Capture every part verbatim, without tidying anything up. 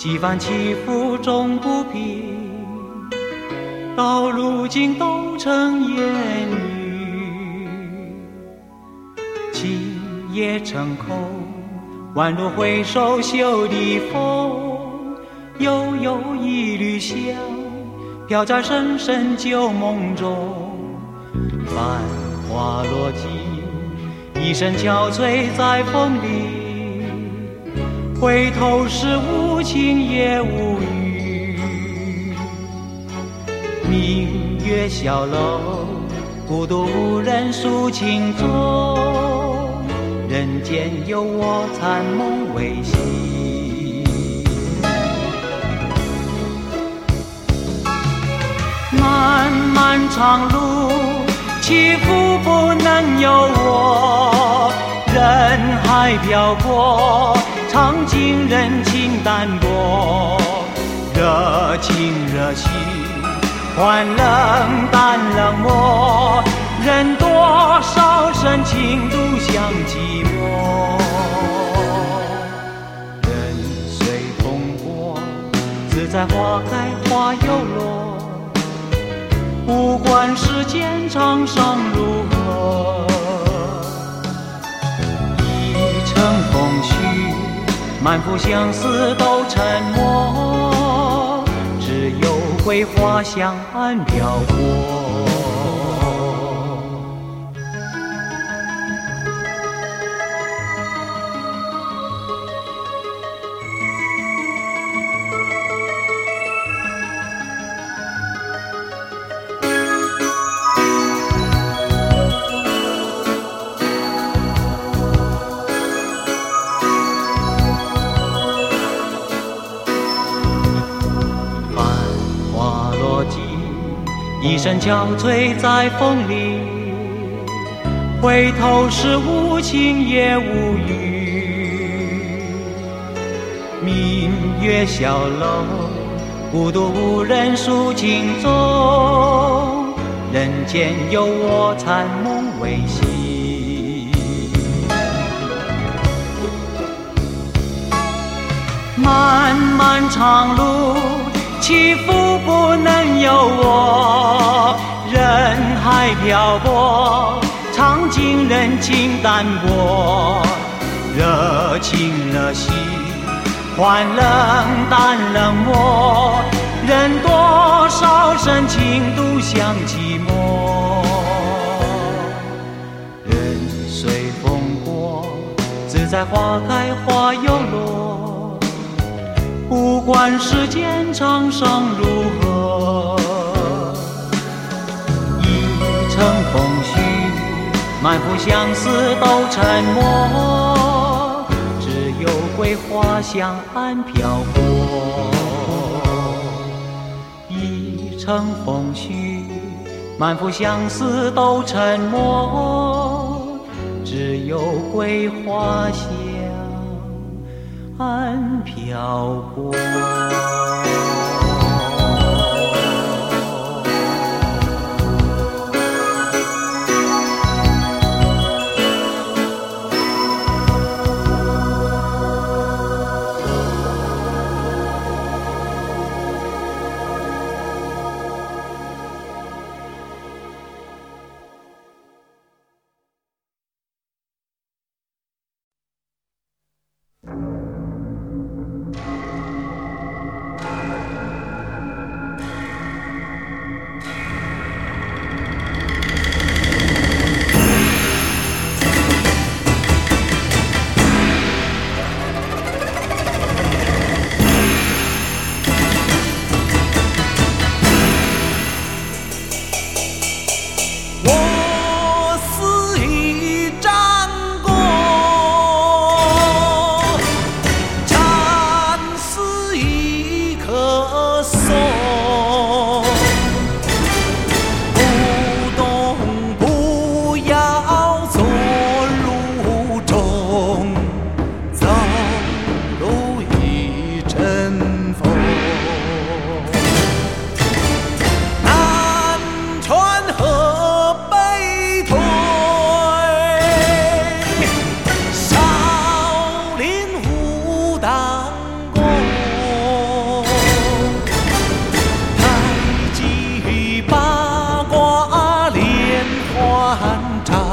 几番起伏终不平，到如今都成烟雨。情也成空，宛如回首袖的风，悠悠一缕香飘在深深旧梦中。繁花落尽，一身憔悴在风里，回头时无情也无语。明月小楼，孤独无人诉情衷，人间有我残梦未醒。漫漫长路，起伏不能由我，人海漂泊，尝尽人情淡薄。热情热心，换冷淡冷漠，人多少深情独向寂寞。人随风过，自在花开花又落，不管世间沧桑如何。一程风絮，满腹相思都沉默，只有桂花香岸飘过。一身憔悴在风里，回头时无情也无语。明月小楼，孤独无人诉情衷，人间有我残梦未醒。漫漫长路，起伏不能由我，人海漂泊，尝尽人情淡薄。热情热心，换冷淡冷漠，人多少深情独向寂寞。人随风过，自在花开花又落，不管世间沧桑如何。一程风絮，满腹相思都沉默，只有桂花香岸飘过。一程风絮，满腹相思都沉默，只有桂花香岸飘过。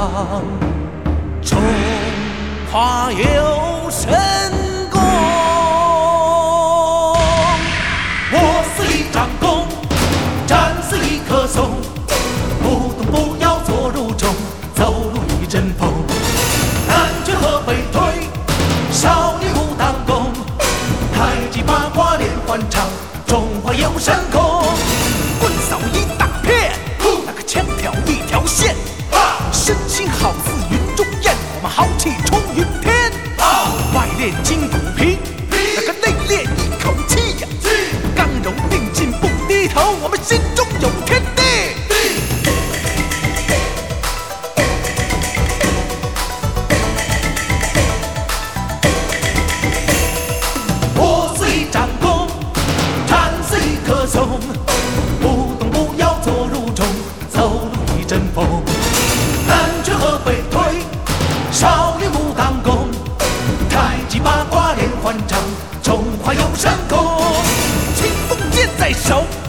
中华有神功。我是一张弓，战是一棵松，不动不要坐如钟，走路一阵风。南拳和北腿，少林武当功，太极八卦连环掌，中华有神功。棍扫一大片，那个枪挑一条线，身形好似云中雁，我们豪气冲云天。外练筋骨皮，那个内练一口气呀，刚柔并进不低头，我们心中有天地。我是一张弓，战是一棵松，不动不要坐如钟，走路一阵风。南拳和北腿，少林武当功，太极八卦连环掌，中华有神功。青锋剑在手，